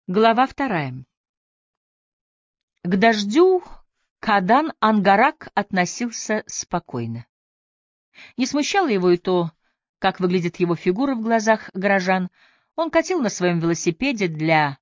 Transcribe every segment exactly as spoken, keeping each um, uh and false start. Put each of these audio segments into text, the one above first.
Глава вторая. К дождю Кадан Ангарак относился спокойно. Не смущало его и то, как выглядит его фигура в глазах горожан. Он катил на своем велосипеде для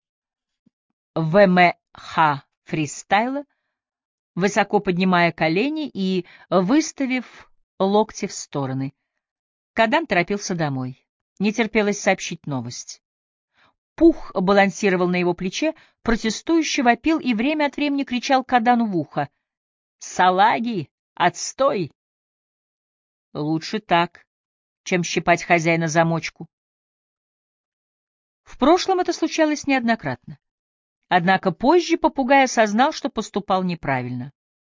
ВМХ фристайла, высоко поднимая колени и выставив локти в стороны. Кадан торопился домой. Не терпелось сообщить новость. Пух балансировал на его плече, протестующе вопил и время от времени кричал Кадану в ухо: «Салаги! Отстой!» Лучше так, чем щипать хозяина за мочку. В прошлом это случалось неоднократно. Однако позже попугай осознал, что поступал неправильно.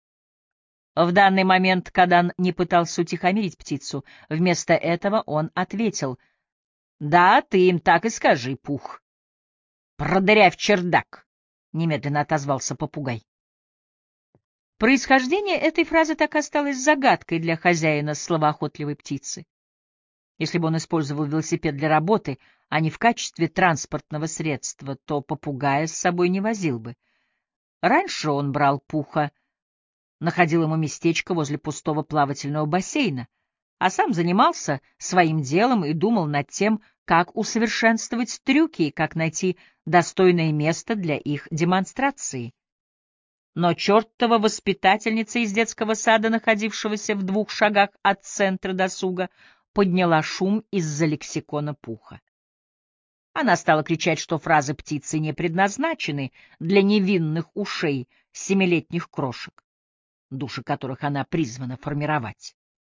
В данный момент Кадан не пытался утихомирить птицу. Вместо этого он ответил: «Да, ты им так и скажи, Пух. Продырявь чердак!» — немедленно отозвался попугай. Происхождение этой фразы так осталось загадкой для хозяина словоохотливой птицы. Если бы он использовал велосипед для работы, а не в качестве транспортного средства, то попугая с собой не возил бы. Раньше он брал Пуха, находил ему местечко возле пустого плавательного бассейна, а сам занимался своим делом и думал над тем, как усовершенствовать трюки и как найти достойное место для их демонстрации. Но чертова воспитательница из детского сада, находившегося в двух шагах от центра досуга, подняла шум из-за лексикона Пуха. Она стала кричать, что фразы птицы не предназначены для невинных ушей семилетних крошек, души которых она призвана формировать.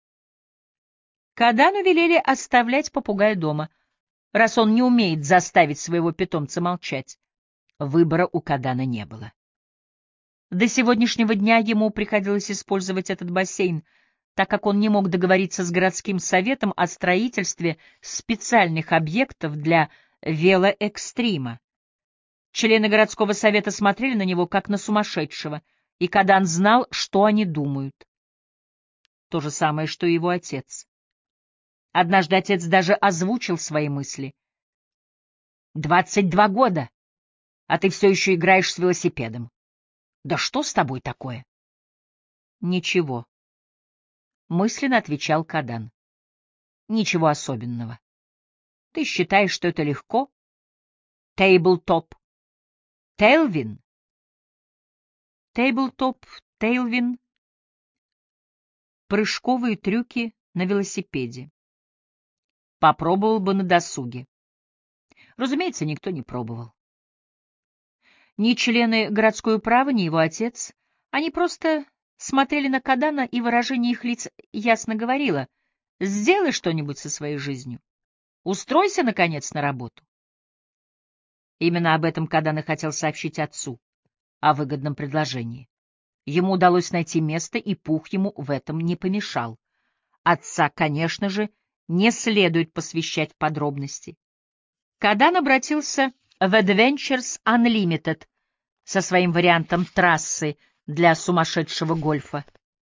Кадану велели оставлять попугая дома, раз он не умеет заставить своего питомца молчать. Выбора у Кадана не было. До сегодняшнего дня ему приходилось использовать этот бассейн, так как он не мог договориться с городским советом о строительстве специальных объектов для велоэкстрима. Члены городского совета смотрели на него как на сумасшедшего, и Кадан знал, что они думают. То же самое, что и его отец. Однажды отец даже озвучил свои мысли. «Двадцать два года, а ты все еще играешь с велосипедом. Да что с тобой такое?» «Ничего», — мысленно отвечал Кадан. «Ничего особенного. Ты считаешь, что это легко? Тейблтоп. Тейлвин?» Тейблтоп, тейлвин — прыжковые трюки на велосипеде. Попробовал бы на досуге. Разумеется, никто не пробовал. Ни члены городской управы, ни его отец. Они просто смотрели на Кадана, и выражение их лиц ясно говорило: «Сделай что-нибудь со своей жизнью. Устройся, наконец, на работу». Именно об этом Кадан и хотел сообщить отцу, о выгодном предложении. Ему удалось найти место, и Пух ему в этом не помешал. Отца, конечно же, не следует посвящать подробности. Кадан обратился в Adventures Unlimited со своим вариантом трассы для сумасшедшего гольфа.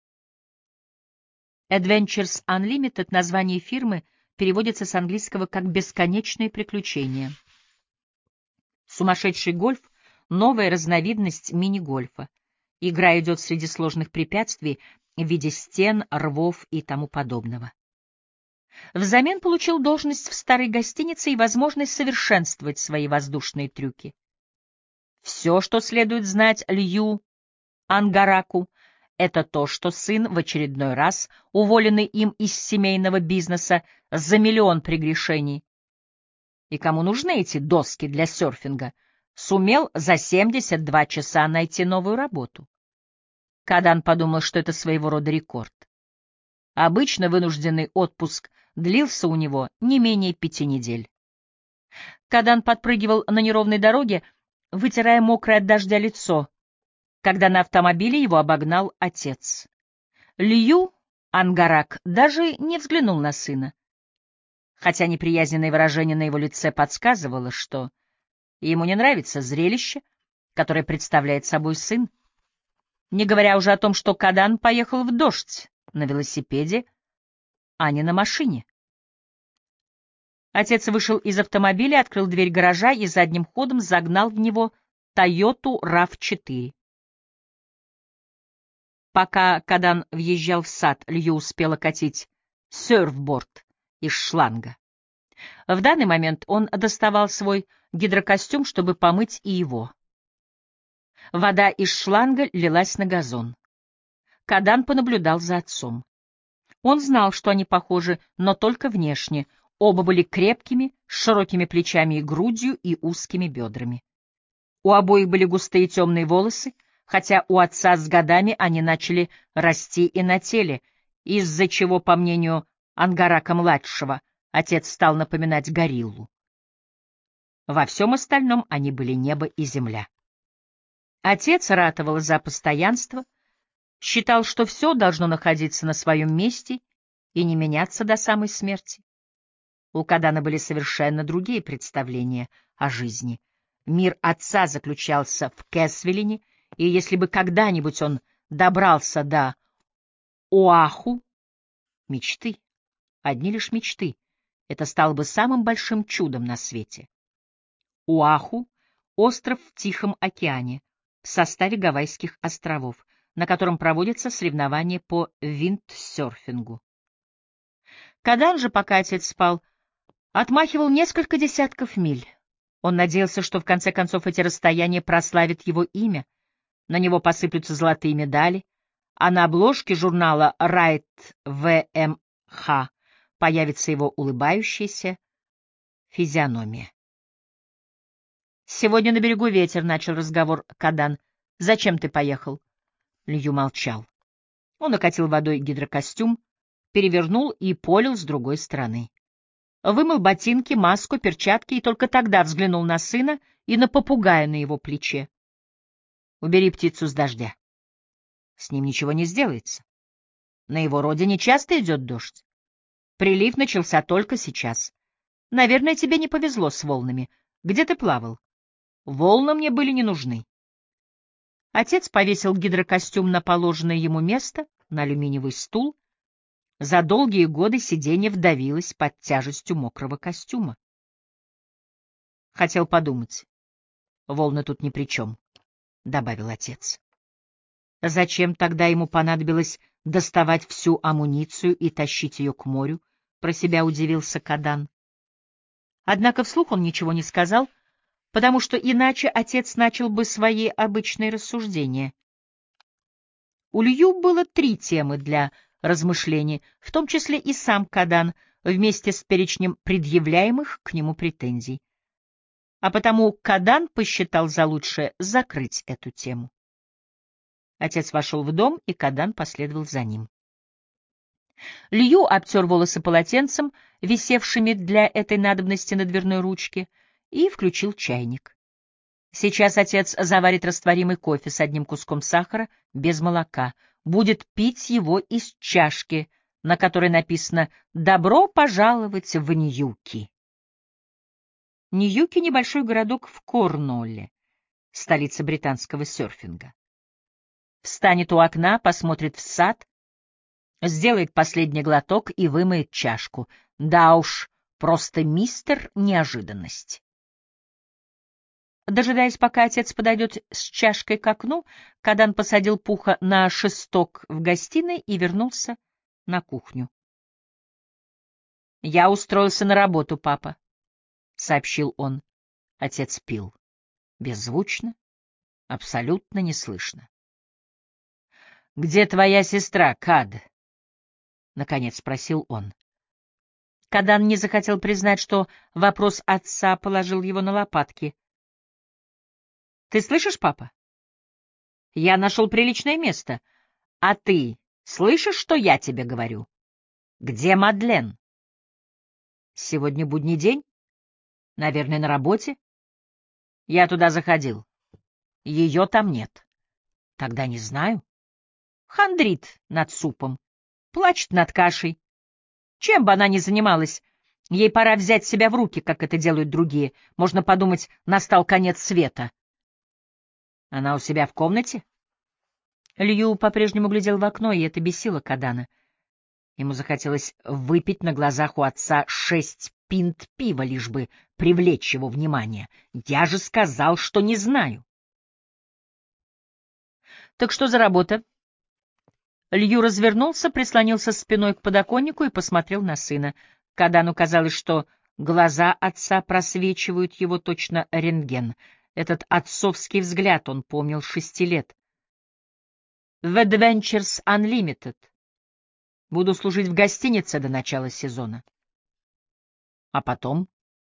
Adventures Unlimited — название фирмы, переводится с английского как «бесконечные приключения». Сумасшедший гольф — новая разновидность мини-гольфа. Игра идет среди сложных препятствий в виде стен, рвов и тому подобного. Взамен получил должность в старой гостинице и возможность совершенствовать свои воздушные трюки. Все, что следует знать Лью Ангараку, это то, что сын, в очередной раз уволенный им из семейного бизнеса за миллион прегрешений, и кому нужны эти доски для серфинга, сумел за семьдесят два часа найти новую работу. Кадан подумал, что это своего рода рекорд. Обычно вынужденный отпуск длился у него не менее пяти недель. Кадан подпрыгивал на неровной дороге, вытирая мокрое от дождя лицо, когда на автомобиле его обогнал отец. Лью Ангарак даже не взглянул на сына, хотя неприязненное выражение на его лице подсказывало, что ему не нравится зрелище, которое представляет собой сын, не говоря уже о том, что Кадан поехал в дождь на велосипеде, а не на машине. Отец вышел из автомобиля, открыл дверь гаража и задним ходом загнал в него Тойоту рав четыре. Пока Кадан въезжал в сад, Лью успел окатить серфборд из шланга. В данный момент он доставал свой гидрокостюм, чтобы помыть и его. Вода из шланга лилась на газон. Кадан понаблюдал за отцом. Он знал, что они похожи, но только внешне. Оба были крепкими, с широкими плечами и грудью и узкими бедрами. У обоих были густые темные волосы, хотя у отца с годами они начали расти и на теле, из-за чего, по мнению Ангарака-младшего, отец стал напоминать гориллу. Во всем остальном они были небо и земля. Отец ратовал за постоянство, считал, что все должно находиться на своем месте и не меняться до самой смерти. У Кадана были совершенно другие представления о жизни. Мир отца заключался в Кэсвиллине, и если бы когда-нибудь он добрался до Оаху, мечты, одни лишь мечты, это стало бы самым большим чудом на свете. Оаху — остров в Тихом океане, в составе Гавайских островов, на котором проводятся соревнования по виндсерфингу. Кадан же, пока отец спал, отмахивал несколько десятков миль. Он надеялся, что в конце концов эти расстояния прославят его имя, на него посыплются золотые медали, а на обложке журнала «Райт вэ эм ха» появится его улыбающаяся физиономия. «Сегодня на берегу ветер», — начал разговор Кадан. «Зачем ты поехал?» Лью молчал. Он окатил водой гидрокостюм, перевернул и полил с другой стороны. Вымыл ботинки, маску, перчатки и только тогда взглянул на сына и на попугая на его плече. «Убери птицу с дождя. С ним ничего не сделается. На его родине часто идет дождь. Прилив начался только сейчас. Наверное, тебе не повезло с волнами. Где ты плавал? Волны мне были не нужны». Отец повесил гидрокостюм на положенное ему место, на алюминиевый стул. За долгие годы сиденье вдавилось под тяжестью мокрого костюма. Хотел подумать. Волны тут ни при чем, — добавил отец. Зачем тогда ему понадобилось доставать всю амуницию и тащить ее к морю? Про себя удивился Кадан. Однако вслух он ничего не сказал, потому что иначе отец начал бы свои обычные рассуждения. У Лью было три темы для размышлений, в том числе и сам Кадан, вместе с перечнем предъявляемых к нему претензий. А потому Кадан посчитал за лучшее закрыть эту тему. Отец вошел в дом, и Кадан последовал за ним. Лью обтер волосы полотенцем, висевшими для этой надобности на дверной ручке, и включил чайник. Сейчас отец заварит растворимый кофе с одним куском сахара, без молока, будет пить его из чашки, на которой написано «Добро пожаловать в Ньюки». Ньюки — небольшой городок в Корнуолле, столица британского серфинга. Встанет у окна, посмотрит в сад, сделает последний глоток и вымоет чашку. Да уж, просто мистер неожиданность. Дожидаясь, пока отец подойдет с чашкой к окну, Кадан посадил Пуха на шесток в гостиной и вернулся на кухню. — Я устроился на работу, папа, — сообщил он. Отец пил. Беззвучно, абсолютно неслышно. — Где твоя сестра, Кад? — наконец спросил он. Кадан не захотел признать, что вопрос отца положил его на лопатки. — Ты слышишь, папа? Я нашел приличное место. А ты слышишь, что я тебе говорю? Где Мадлен? Сегодня будний день? Наверное, на работе? Я туда заходил. Ее там нет. Тогда не знаю. Хандрит над супом, плачет над кашей. Чем бы она ни занималась, ей пора взять себя в руки, как это делают другие. Можно подумать, настал конец света. Она у себя в комнате? Лью по-прежнему глядел в окно, и это бесило Кадана. Ему захотелось выпить на глазах у отца шесть пинт пива, лишь бы привлечь его внимание. Я же сказал, что не знаю. Так что за работа? Лью развернулся, прислонился спиной к подоконнику и посмотрел на сына. Кадану казалось, что глаза отца просвечивают его точно рентген. Этот отцовский взгляд он помнил шести лет. В Adventures Unlimited. Буду служить в гостинице до начала сезона. А потом,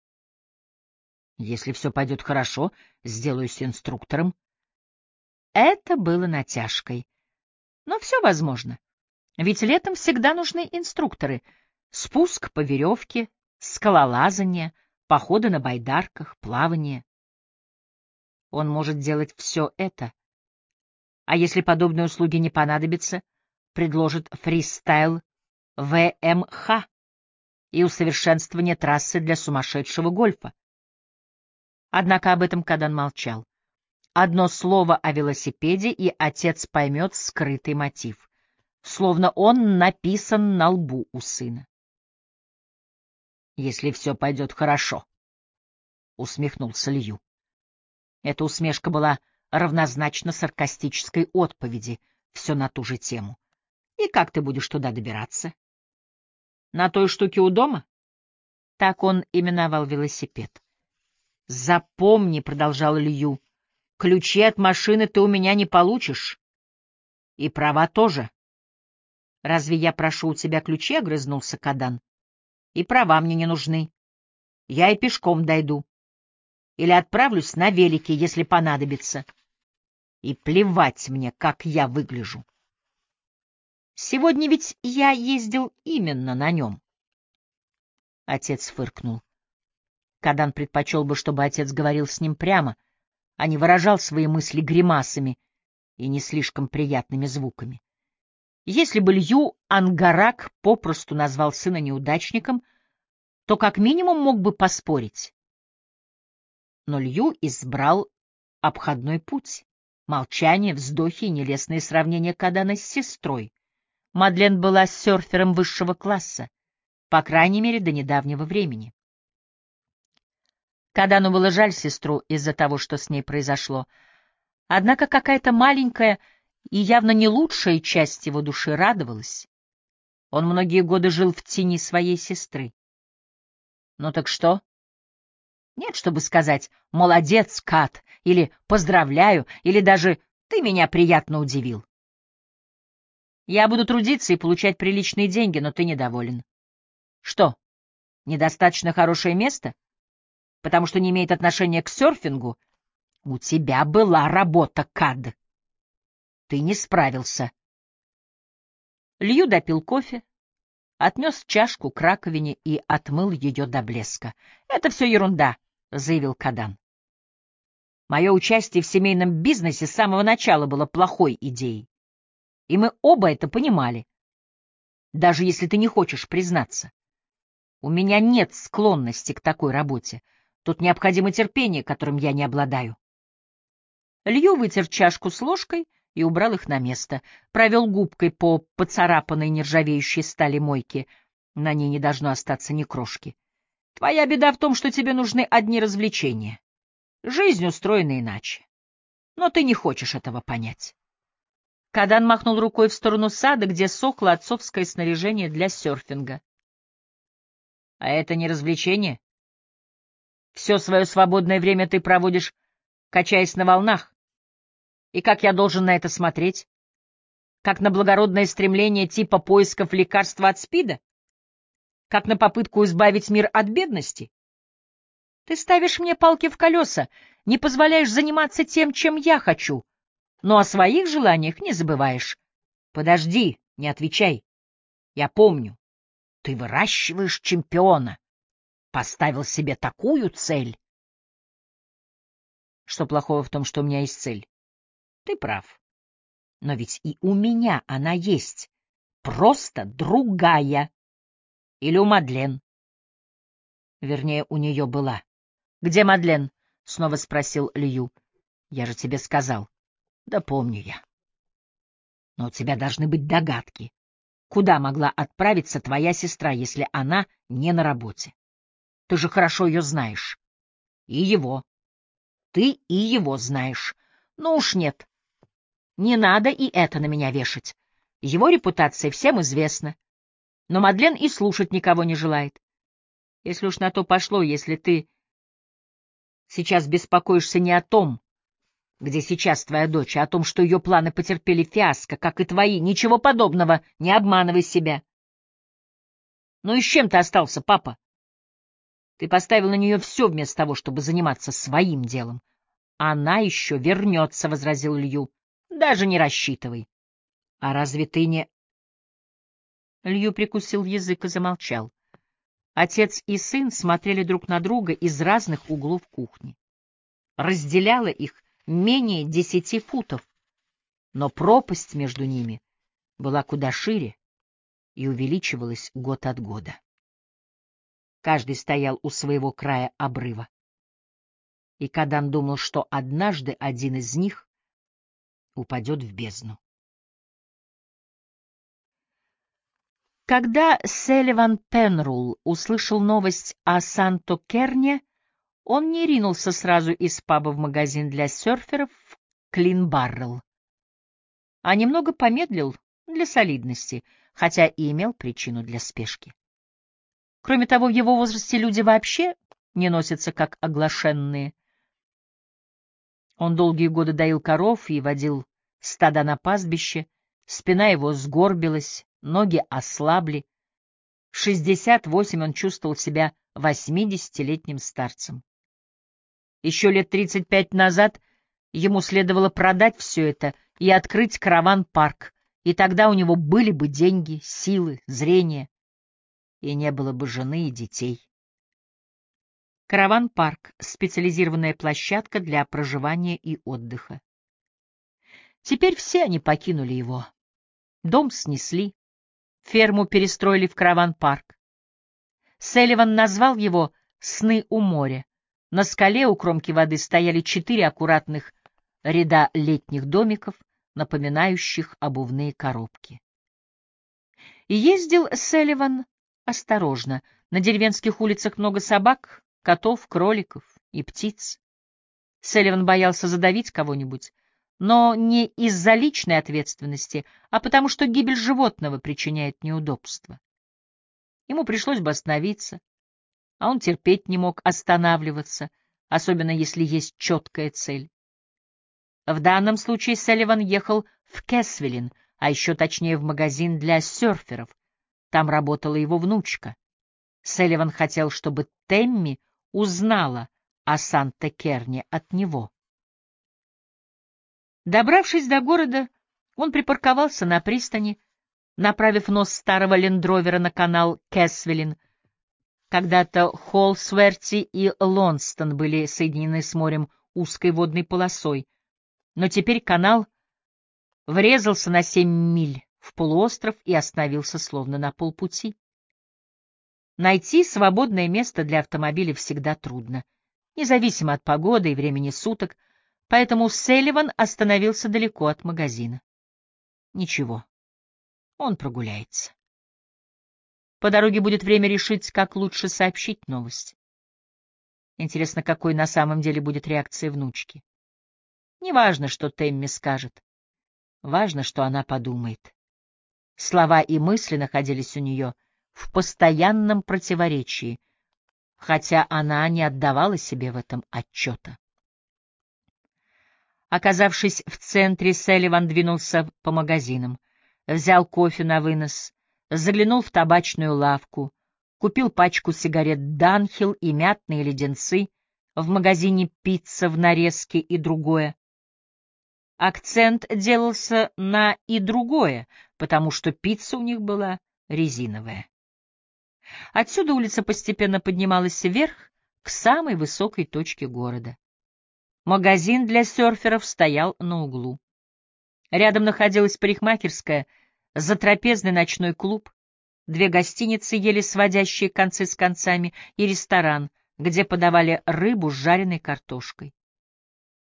если все пойдет хорошо, сделаюсь инструктором. Это было натяжкой. Но все возможно. Ведь летом всегда нужны инструкторы. Спуск по веревке, скалолазание, походы на байдарках, плавание. Он может делать все это. А если подобные услуги не понадобятся, предложит фристайл вэ эм ха и усовершенствование трассы для сумасшедшего гольфа. Однако об этом Кадан молчал. Одно слово о велосипеде, и отец поймет скрытый мотив. Словно он написан на лбу у сына. «Если все пойдет хорошо», — усмехнулся Лью. Эта усмешка была равнозначна саркастической отповеди, все на ту же тему. «И как ты будешь туда добираться?» «На той штуке у дома?» Так он именовал велосипед. «Запомни», — продолжал Лью, — «ключи от машины ты у меня не получишь. И права тоже». «Разве я прошу у тебя ключи?» — огрызнулся Кадан. «И права мне не нужны. Я и пешком дойду. Или отправлюсь на велике, если понадобится. И плевать мне, как я выгляжу. Сегодня ведь я ездил именно на нем». Отец фыркнул. Кадан предпочел бы, чтобы отец говорил с ним прямо, а не выражал свои мысли гримасами и не слишком приятными звуками. Если бы Лью Ангарак попросту назвал сына неудачником, то как минимум мог бы поспорить. Но Лью избрал обходной путь. Молчание, вздохи и нелестные сравнения Кадана с сестрой. Мадлен была серфером высшего класса, по крайней мере, до недавнего времени. Кадану было жаль сестру из-за того, что с ней произошло. Однако какая-то маленькая и явно не лучшая часть его души радовалась. Он многие годы жил в тени своей сестры. Ну так что? Нет, чтобы сказать «молодец, Кат», или «поздравляю», или даже «ты меня приятно удивил». Я буду трудиться и получать приличные деньги, но ты недоволен. Что, недостаточно хорошее место? Потому что не имеет отношения к серфингу? У тебя была работа, Кад. Ты не справился. Лью допил кофе, отнес чашку к раковине и отмыл ее до блеска. — Это все ерунда, — заявил Кадан. Мое участие в семейном бизнесе с самого начала было плохой идеей. И мы оба это понимали, даже если ты не хочешь признаться. У меня нет склонности к такой работе. Тут необходимо терпение, которым я не обладаю. Лью вытер чашку с ложкой и убрал их на место, провел губкой по поцарапанной нержавеющей стали мойки. На ней не должно остаться ни крошки. Твоя беда в том, что тебе нужны одни развлечения. Жизнь устроена иначе. Но ты не хочешь этого понять. Кадан махнул рукой в сторону сада, где сохло отцовское снаряжение для серфинга. А это не развлечение? Все свое свободное время ты проводишь, качаясь на волнах. И как я должен на это смотреть? Как на благородное стремление типа поисков лекарства от СПИДа? Как на попытку избавить мир от бедности? Ты ставишь мне палки в колеса, не позволяешь заниматься тем, чем я хочу, но о своих желаниях не забываешь. Подожди, не отвечай. Я помню. Ты выращиваешь чемпиона. Поставил себе такую цель. Что плохого в том, что у меня есть цель? Ты прав. Но ведь и у меня она есть. Просто другая. Или у Мадлен. Вернее, у нее была. — Где Мадлен? — снова спросил Лью. — Я же тебе сказал. — Да помню я. Но у тебя должны быть догадки. Куда могла отправиться твоя сестра, если она не на работе? Ты же хорошо ее знаешь. И его. Ты и его знаешь. Ну уж нет. Не надо и это на меня вешать. Его репутация всем известна. Но Мадлен и слушать никого не желает. Если уж на то пошло, если ты сейчас беспокоишься не о том, где сейчас твоя дочь, а о том, что ее планы потерпели фиаско, как и твои, ничего подобного, не обманывай себя. Ну и с чем ты остался, папа? Ты поставил на нее все вместо того, чтобы заниматься своим делом. Она еще вернется, — возразил Лью. Даже не рассчитывай. А разве ты не... Лью прикусил язык и замолчал. Отец и сын смотрели друг на друга из разных углов кухни. Разделяло их менее десяти футов, но пропасть между ними была куда шире и увеличивалась год от года. Каждый стоял у своего края обрыва. И Кадан думал, что однажды один из них упадет в бездну. Когда Селиван Пенрул услышал новость о Санто-Керне, он не ринулся сразу из паба в магазин для серферов в Клин-Баррелл, а немного помедлил для солидности, хотя и имел причину для спешки. Кроме того, в его возрасте люди вообще не носятся как оглашенные. Он долгие годы доил коров и водил стада на пастбище, спина его сгорбилась, ноги ослабли. В шестьдесят восемь он чувствовал себя восьмидесятилетним старцем. Еще лет тридцать пять назад ему следовало продать все это и открыть караван-парк, и тогда у него были бы деньги, силы, зрение, и не было бы жены и детей. Караван-парк — специализированная площадка для проживания и отдыха. Теперь все они покинули его. Дом снесли, ферму перестроили в караван-парк. Селиван назвал его «Сны у моря». На скале у кромки воды стояли четыре аккуратных ряда летних домиков, напоминающих обувные коробки. И ездил Селиван осторожно. На деревенских улицах много собак, котов, кроликов и птиц. Селиван боялся задавить кого-нибудь, но не из-за личной ответственности, а потому что гибель животного причиняет неудобства. Ему пришлось бы остановиться, а он терпеть не мог останавливаться, особенно если есть четкая цель. В данном случае Селиван ехал в Кэсвиллин, а еще точнее в магазин для серферов. Там работала его внучка. Селиван хотел, чтобы Темми узнала о Санта-Керне от него. Добравшись до города, он припарковался на пристани, направив нос старого лендровера на канал Кэсвиллин. Когда-то Холсверти и Лонстон были соединены с морем узкой водной полосой, но теперь канал врезался на семь миль в полуостров и остановился словно на полпути. Найти свободное место для автомобиля всегда трудно, независимо от погоды и времени суток, поэтому Селиван остановился далеко от магазина. Ничего, он прогуляется. По дороге будет время решить, как лучше сообщить новость. Интересно, какой на самом деле будет реакция внучки. Не важно, что Темми скажет. Важно, что она подумает. Слова и мысли находились у нее в постоянном противоречии, хотя она не отдавала себе в этом отчета. Оказавшись в центре, Селиван двинулся по магазинам, взял кофе на вынос, заглянул в табачную лавку, купил пачку сигарет «Данхилл» и мятные леденцы, в магазине «Пицца» в нарезке и другое. Акцент делался на «и другое», потому что пицца у них была резиновая. Отсюда улица постепенно поднималась вверх к самой высокой точке города. Магазин для серферов стоял на углу. Рядом находилась парикмахерская, затрапезный ночной клуб, две гостиницы, еле сводящие концы с концами, и ресторан, где подавали рыбу с жареной картошкой.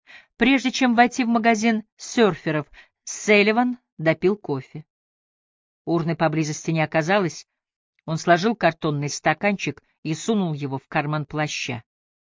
Прежде чем войти в магазин серферов, Селиван допил кофе. Урны поблизости не оказалось. Он сложил картонный стаканчик и сунул его в карман плаща.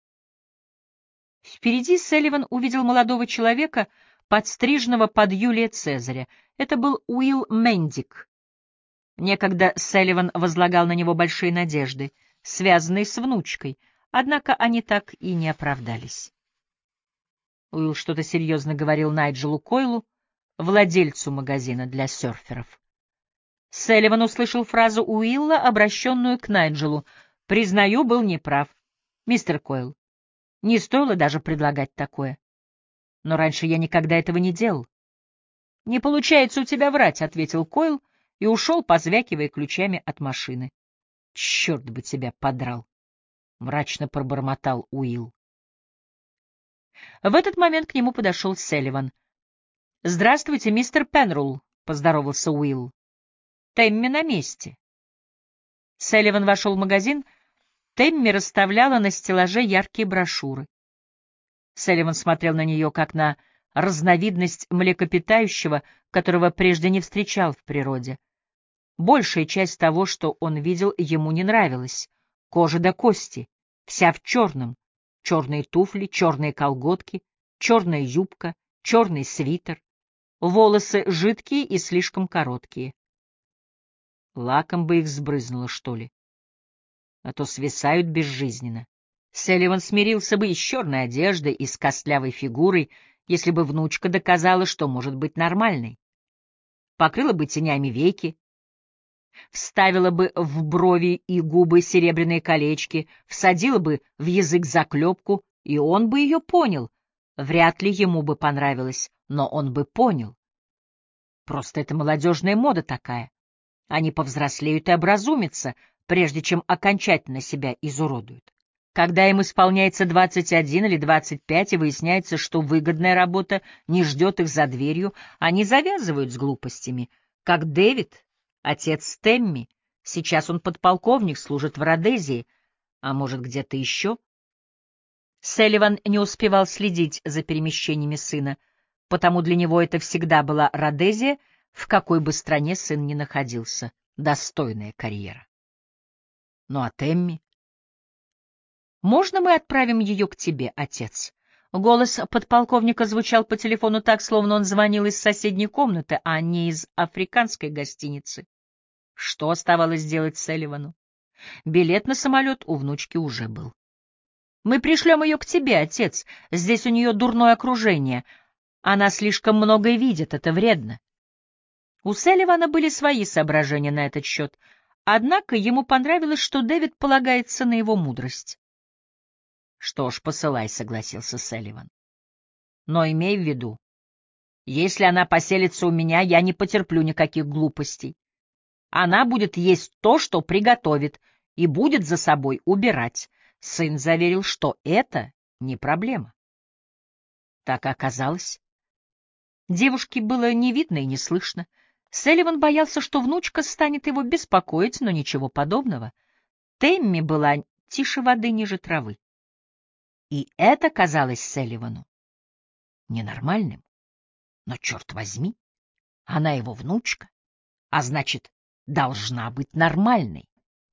Впереди Салливан увидел молодого человека, подстриженного под Юлия Цезаря. Это был Уилл Мендик. Некогда Салливан возлагал на него большие надежды, связанные с внучкой, однако они так и не оправдались. Уилл что-то серьезно говорил Найджелу Койлу, владельцу магазина для серферов. Салливан услышал фразу Уилла, обращенную к Найджелу. «Признаю, был неправ. Мистер Койл, не стоило даже предлагать такое. Но раньше я никогда этого не делал». «Не получается у тебя врать», — ответил Койл и ушел, позвякивая ключами от машины. «Черт бы тебя подрал», — мрачно пробормотал Уилл. В этот момент к нему подошел Салливан. «Здравствуйте, мистер Пенрул», — поздоровался Уилл. «Тэмми на месте». Салливан вошел в магазин. Тэмми расставляла на стеллаже яркие брошюры. Салливан смотрел на нее, как на разновидность млекопитающего, которого прежде не встречал в природе. Большая часть того, что он видел, ему не нравилась. Кожа до кости, вся в черном. Черные туфли, черные колготки, черная юбка, черный свитер. Волосы жидкие и слишком короткие. Лаком бы их сбрызнуло, что ли? А то свисают безжизненно. Салливан смирился бы и с черной одеждой, и с костлявой фигурой, если бы внучка доказала, что может быть нормальной. Покрыла бы тенями веки, вставила бы в брови и губы серебряные колечки, всадила бы в язык заклепку, и он бы ее понял. Вряд ли ему бы понравилось, но он бы понял. Просто это молодежная мода такая. Они повзрослеют и образумятся, прежде чем окончательно себя изуродуют. Когда им исполняется двадцать один или двадцать пять, и выясняется, что выгодная работа не ждет их за дверью, они завязывают с глупостями, как Дэвид, отец Тэмми. Сейчас он подполковник, служит в Родезии, а может, где-то еще. Салливан не успевал следить за перемещениями сына, потому для него это всегда была Родезия, в какой бы стране сын ни находился. Достойная карьера. Ну а Тэмми? «Можно мы отправим ее к тебе, отец?» Голос подполковника звучал по телефону так, словно он звонил из соседней комнаты, а не из африканской гостиницы. Что оставалось делать Салливану? Билет на самолет у внучки уже был. «Мы пришлем ее к тебе, отец. Здесь у нее дурное окружение. Она слишком многое видит, это вредно». У Салливана были свои соображения на этот счет, однако ему понравилось, что Дэвид полагается на его мудрость. «Что ж, посылай», — согласился Салливан. «Но имей в виду, если она поселится у меня, я не потерплю никаких глупостей. Она будет есть то, что приготовит, и будет за собой убирать». Сын заверил, что это не проблема. Так и оказалось. Девушке было не видно и не слышно. Салливан боялся, что внучка станет его беспокоить, но ничего подобного. Тэмми была тише воды ниже травы. И это казалось Салливану ненормальным. Но, черт возьми, она его внучка, а значит, должна быть нормальной.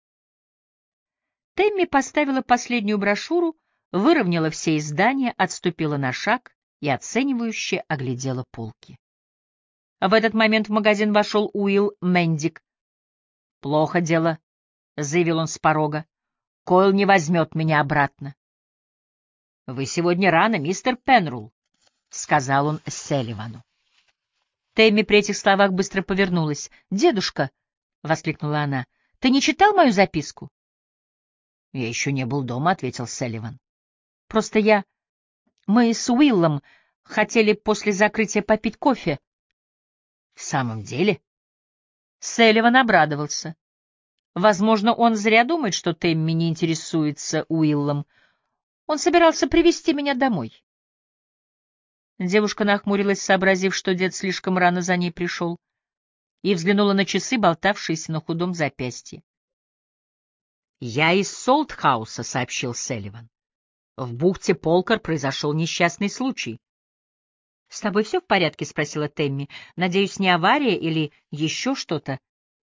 Тэмми поставила последнюю брошюру, выровняла все издания, отступила на шаг и оценивающе оглядела полки. В этот момент в магазин вошел Уилл Мендик. «Плохо дело», — заявил он с порога. «Койл не возьмет меня обратно». «Вы сегодня рано, мистер Пенрул», — сказал он Салливану. Тэмми при этих словах быстро повернулась. «Дедушка», — воскликнула она, — «ты не читал мою записку?» «Я еще не был дома», — ответил Салливан. «Просто я... Мы с Уиллом хотели после закрытия попить кофе». «В самом деле?» Салливан обрадовался. Возможно, он зря думает, что Тэмми не интересуется Уиллом. Он собирался привезти меня домой. Девушка нахмурилась, сообразив, что дед слишком рано за ней пришел, и взглянула на часы, болтавшиеся на худом запястье. «Я из Солтхауса», — сообщил Салливан. «В бухте Полкар произошел несчастный случай». «С тобой все в порядке?» — спросила Тэмми. «Надеюсь, не авария или еще что-то?»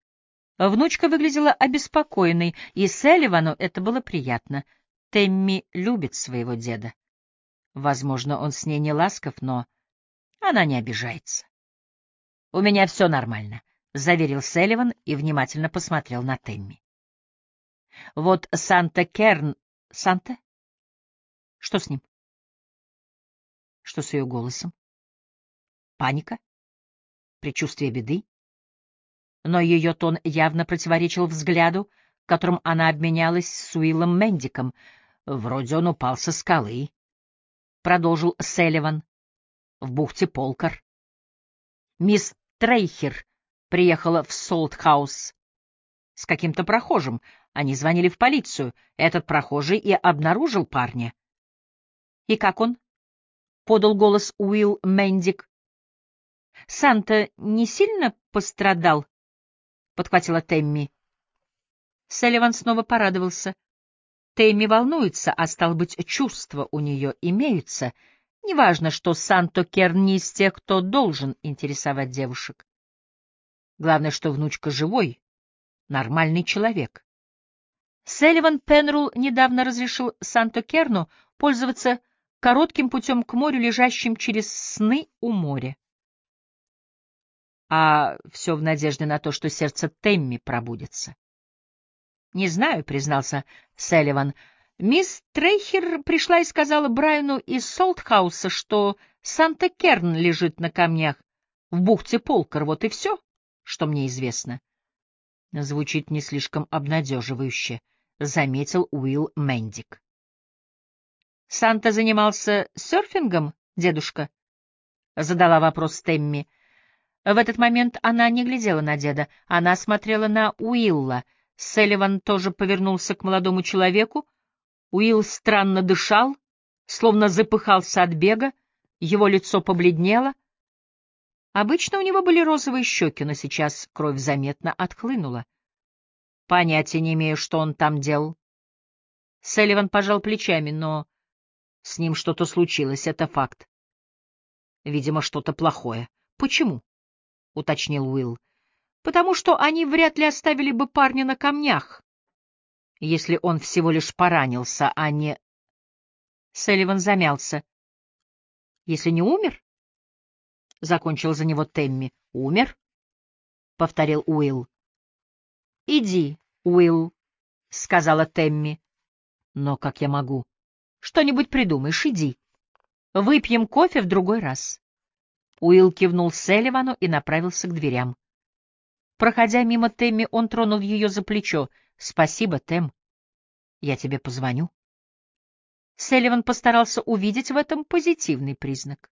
Внучка выглядела обеспокоенной, и Селливану это было приятно. Тэмми любит своего деда. Возможно, он с ней не ласков, но она не обижается. «У меня все нормально», — заверил Селливан и внимательно посмотрел на Тэмми. «Вот Санта-Керн...» «Санта? Что с ним?» «Что с ее голосом? Паника? Предчувствие беды?» Но ее тон явно противоречил взгляду, которым она обменялась с Уиллом Мендиком. «Вроде он упал со скалы», — продолжил Селливан, — «в бухте Полкар. Мисс Трейхер приехала в Солтхаус с каким-то прохожим. Они звонили в полицию. Этот прохожий и обнаружил парня». «И как он?» — подал голос Уилл Мендик. «Санта не сильно пострадал?» — подхватила Тэмми. Селливан снова порадовался. Тэмми волнуется, а, стало быть, чувства у нее имеются. Неважно, что Санто Керн не из тех, кто должен интересовать девушек. Главное, что внучка живой, нормальный человек. Селливан Пенрул недавно разрешил Санто Керну пользоваться коротким путем к морю, лежащим через сны у моря. А все в надежде на то, что сердце Тэмми пробудется. «Не знаю», — признался Селливан. «Мисс Трейхер пришла и сказала Брайану из Солтхауса, что Санта-Керн лежит на камнях в бухте Полкар. Вот и все, что мне известно». Звучит не слишком обнадеживающе, — заметил Уилл Мендик. «Санта занимался серфингом, дедушка?» — задала вопрос Тэмми. В этот момент она не глядела на деда, она смотрела на Уилла. Селливан тоже повернулся к молодому человеку. Уилл странно дышал, словно запыхался от бега, его лицо побледнело. Обычно у него были розовые щеки, но сейчас кровь заметно отхлынула. Понятия не имею, что он там делал. Селливан пожал плечами, но с ним что-то случилось, это факт. Видимо, что-то плохое. Почему? — уточнил Уилл. Потому что они вряд ли оставили бы парня на камнях, если он всего лишь поранился, а не... Селливан замялся. Если не умер? — закончил за него Тэмми. Умер? — повторил Уилл. Иди, Уилл, — сказала Тэмми. Но как я могу? Что-нибудь придумаешь, иди. Выпьем кофе в другой раз. Уилл кивнул Селливану и направился к дверям. Проходя мимо Тэмми, он тронул ее за плечо. — Спасибо, Тэм. Я тебе позвоню. Селливан постарался увидеть в этом позитивный признак.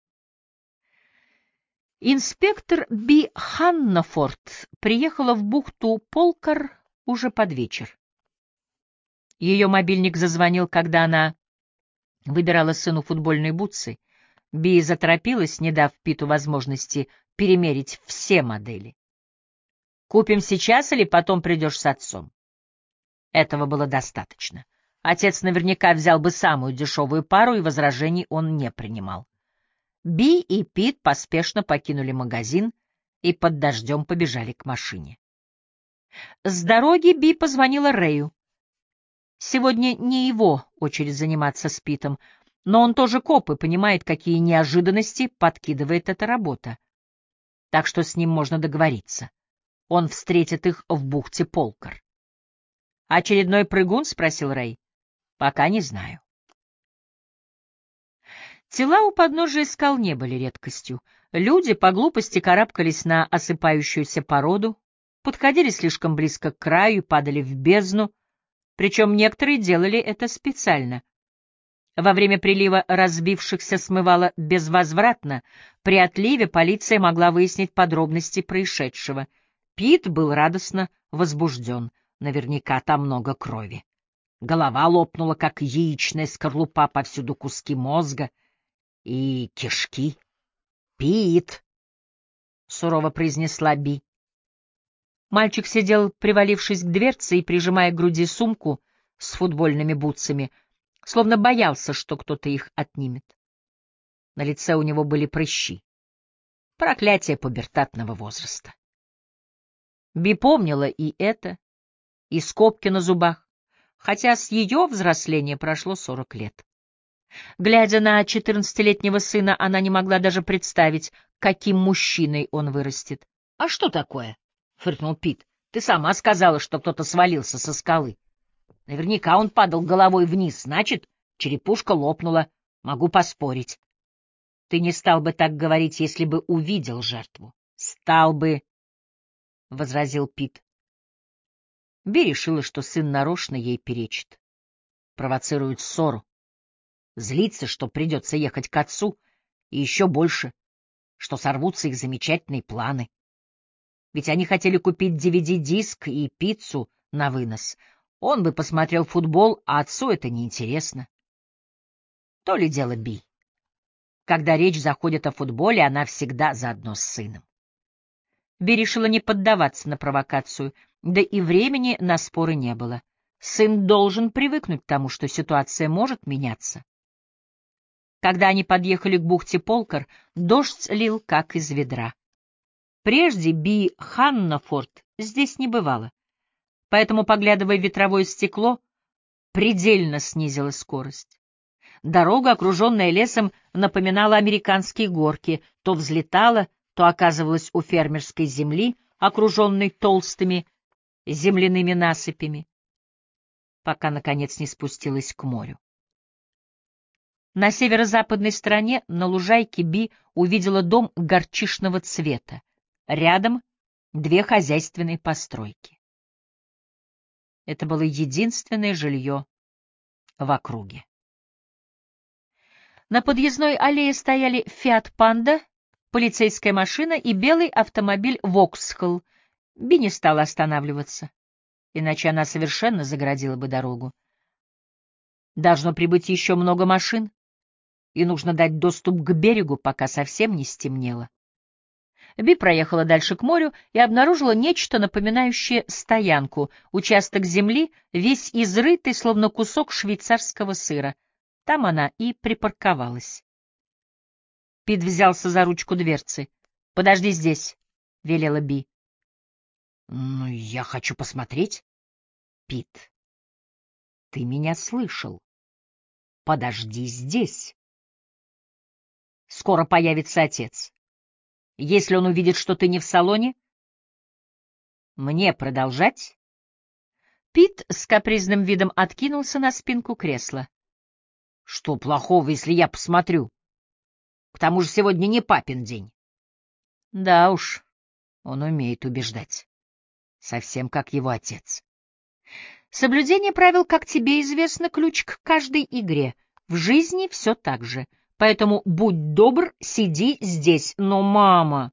Инспектор Би Ханнафорд приехала в бухту Полкар уже под вечер. Ее мобильник зазвонил, когда она выбирала сыну футбольные бутсы. Би заторопилась, не дав Питу возможности перемерить все модели. «Купим сейчас или потом придешь с отцом?» Этого было достаточно. Отец наверняка взял бы самую дешевую пару, и возражений он не принимал. Би и Пит поспешно покинули магазин и под дождем побежали к машине. С дороги Би позвонила Рэю. Сегодня не его очередь заниматься с Питом, но он тоже коп и понимает, какие неожиданности подкидывает эта работа. Так что с ним можно договориться. Он встретит их в бухте Полкар. «Очередной прыгун?» — спросил Рэй. «Пока не знаю». Тела у подножия скал не были редкостью. Люди по глупости карабкались на осыпающуюся породу, подходили слишком близко к краю и падали в бездну, причем некоторые делали это специально. Во время прилива разбившихся смывало безвозвратно, при отливе полиция могла выяснить подробности происшедшего. Пит был радостно возбужден, наверняка там много крови. Голова лопнула, как яичная скорлупа, повсюду куски мозга и кишки. «Пит!» — сурово произнесла Би. Мальчик сидел, привалившись к дверце и прижимая к груди сумку с футбольными бутсами, словно боялся, что кто-то их отнимет. На лице у него были прыщи. Проклятие пубертатного возраста. Би помнила и это, и скобки на зубах, хотя с ее взросления прошло сорок лет. Глядя на четырнадцатилетнего сына, она не могла даже представить, каким мужчиной он вырастет. — А что такое? — фыркнул Пит. — Ты сама сказала, что кто-то свалился со скалы. Наверняка он падал головой вниз, значит, черепушка лопнула. Могу поспорить. Ты не стал бы так говорить, если бы увидел жертву. — Стал бы, — возразил Пит. Би решила, что сын нарочно ей перечит, провоцирует ссору. Злится, что придется ехать к отцу, и еще больше, что сорвутся их замечательные планы. Ведь они хотели купить ди ви ди-диск и пиццу на вынос. Он бы посмотрел футбол, а отцу это неинтересно. То ли дело Би. Когда речь заходит о футболе, она всегда заодно с сыном. Би решила не поддаваться на провокацию, да и времени на споры не было. Сын должен привыкнуть к тому, что ситуация может меняться. Когда они подъехали к бухте Полкар, дождь лил как из ведра. Прежде Би Ханнафорд здесь не бывала, поэтому, поглядывая в ветровое стекло, предельно снизила скорость. Дорога, окруженная лесом, напоминала американские горки, то взлетала, то оказывалась у фермерской земли, окруженной толстыми земляными насыпями, пока, наконец, не спустилась к морю. На северо-западной стороне, на лужайке, Би увидела дом горчичного цвета. Рядом две хозяйственные постройки. Это было единственное жилье в округе. На подъездной аллее стояли «Фиат Панда», полицейская машина и белый автомобиль «Воксхолл». Би не стала останавливаться, иначе она совершенно загородила бы дорогу. Должно прибыть еще много машин, и нужно дать доступ к берегу, пока совсем не стемнело. Би проехала дальше к морю и обнаружила нечто напоминающее стоянку, участок земли, весь изрытый, словно кусок швейцарского сыра. Там она и припарковалась. Пит взялся за ручку дверцы. — Подожди здесь, — велела Би. — Ну, я хочу посмотреть. — Пит, ты меня слышал. Подожди здесь. Скоро появится отец. Если он увидит, что ты не в салоне, мне продолжать? Пит с капризным видом откинулся на спинку кресла. — Что плохого, если я посмотрю? К тому же сегодня не папин день. Да уж, он умеет убеждать. Совсем как его отец. Соблюдение правил, как тебе известно, ключ к каждой игре. В жизни все так же. Поэтому будь добр, сиди здесь. Но, мама...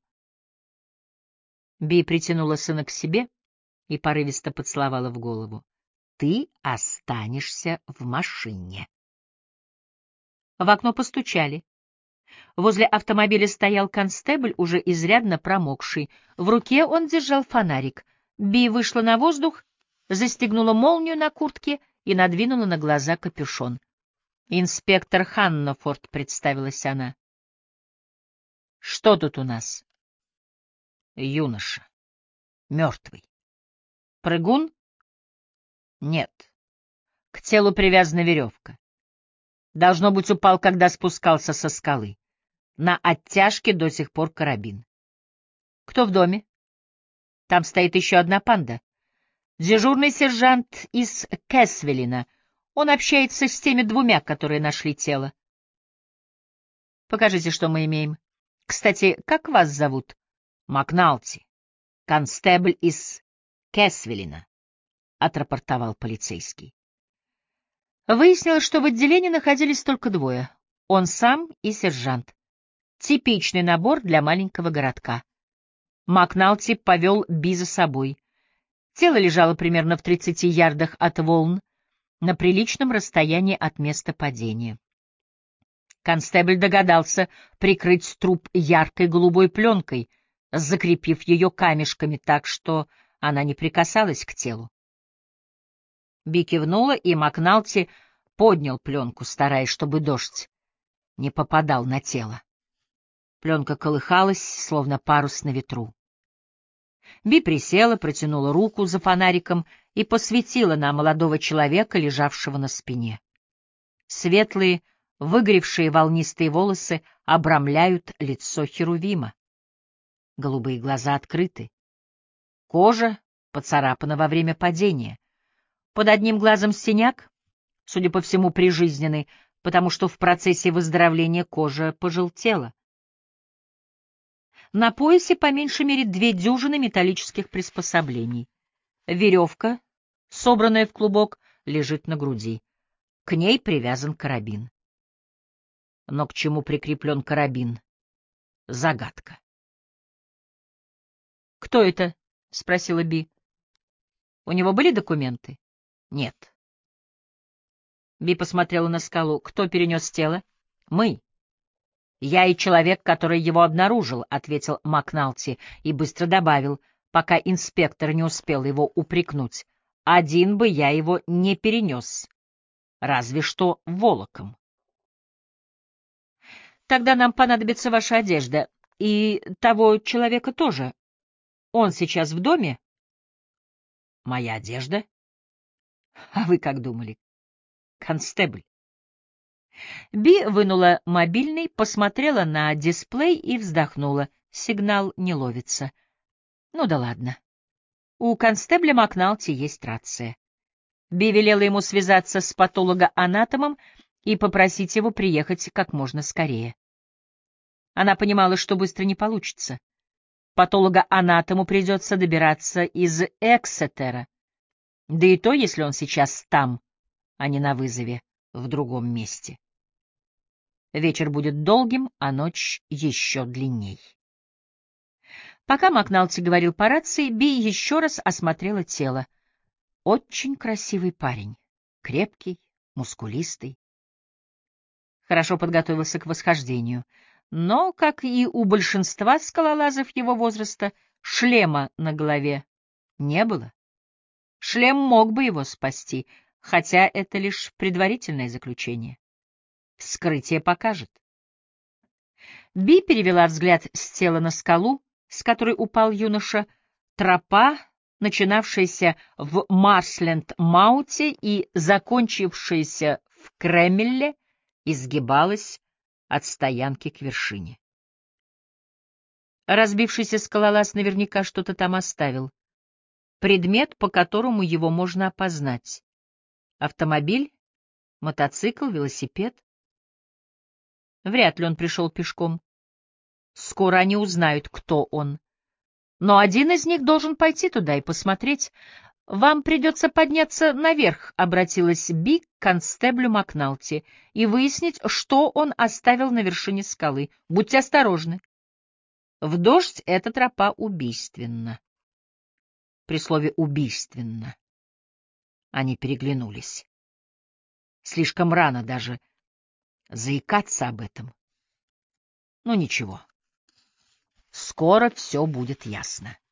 Би притянула сына к себе и порывисто поцеловала в голову. Ты останешься в машине. В окно постучали. Возле автомобиля стоял констебль, уже изрядно промокший. В руке он держал фонарик. Би вышла на воздух, застегнула молнию на куртке и надвинула на глаза капюшон. «Инспектор Ханнафорд», — представилась она. «Что тут у нас?» «Юноша. Мертвый. Прыгун?» «Нет. К телу привязана веревка. Должно быть, упал, когда спускался со скалы. На оттяжке до сих пор карабин. Кто в доме? Там стоит еще одна панда. Дежурный сержант из Кэсвелина. Он общается с теми двумя, которые нашли тело. Покажите, что мы имеем. Кстати, как вас зовут? Макналти. Констебль из Кэсвелина, — отрапортовал полицейский. Выяснилось, что в отделении находились только двое. Он сам и сержант. Типичный набор для маленького городка. Макналти повел Би за собой. Тело лежало примерно в тридцати ярдах от волн, на приличном расстоянии от места падения. Констебль догадался прикрыть труп яркой голубой пленкой, закрепив ее камешками так, что она не прикасалась к телу. Би кивнула, и Макналти поднял пленку, стараясь, чтобы дождь не попадал на тело. Пленка колыхалась, словно парус на ветру. Би присела, протянула руку за фонариком и посветила на молодого человека, лежавшего на спине. Светлые, выгоревшие волнистые волосы обрамляют лицо Херувима. Голубые глаза открыты. Кожа поцарапана во время падения. Под одним глазом синяк, судя по всему, прижизненный, потому что в процессе выздоровления кожа пожелтела. На поясе по меньшей мере две дюжины металлических приспособлений. Веревка, собранная в клубок, лежит на груди. К ней привязан карабин. Но к чему прикреплен карабин? Загадка. «Кто это?» — спросила Би. «У него были документы?» «Нет». Би посмотрела на скалу. «Кто перенес тело?» «Мы». «Я и человек, который его обнаружил», — ответил Макналти и быстро добавил, пока инспектор не успел его упрекнуть. «Один бы я его не перенес, разве что волоком». «Тогда нам понадобится ваша одежда. И того человека тоже. Он сейчас в доме?» «Моя одежда?» «А вы как думали?» «Констебль». Би вынула мобильный, посмотрела на дисплей и вздохнула. Сигнал не ловится. Ну да ладно. У констебля Макналти есть рация. Би велела ему связаться с патологоанатомом и попросить его приехать как можно скорее. Она понимала, что быстро не получится. Патологоанатому придется добираться из Эксетера. Да и то, если он сейчас там, а не на вызове в другом месте. Вечер будет долгим, а ночь еще длинней. Пока Макналти говорил по рации, Би еще раз осмотрела тело. Очень красивый парень. Крепкий, мускулистый. Хорошо подготовился к восхождению. Но, как и у большинства скалолазов его возраста, шлема на голове не было. Шлем мог бы его спасти, хотя это лишь предварительное заключение. Вскрытие покажет. Би перевела взгляд с тела на скалу, с которой упал юноша. Тропа, начинавшаяся в Марсленд-Мауте и закончившаяся в Кремелле, изгибалась от стоянки к вершине. Разбившийся скалолаз наверняка что-то там оставил. Предмет, по которому его можно опознать. Автомобиль, мотоцикл, велосипед. Вряд ли он пришел пешком. Скоро они узнают, кто он. Но один из них должен пойти туда и посмотреть. «Вам придется подняться наверх», — обратилась Би к констеблю Макналти, «и выяснить, что он оставил на вершине скалы. Будьте осторожны. В дождь эта тропа убийственна». При слове «убийственно» они переглянулись. Слишком рано даже заикаться об этом. Ну ничего, скоро все будет ясно.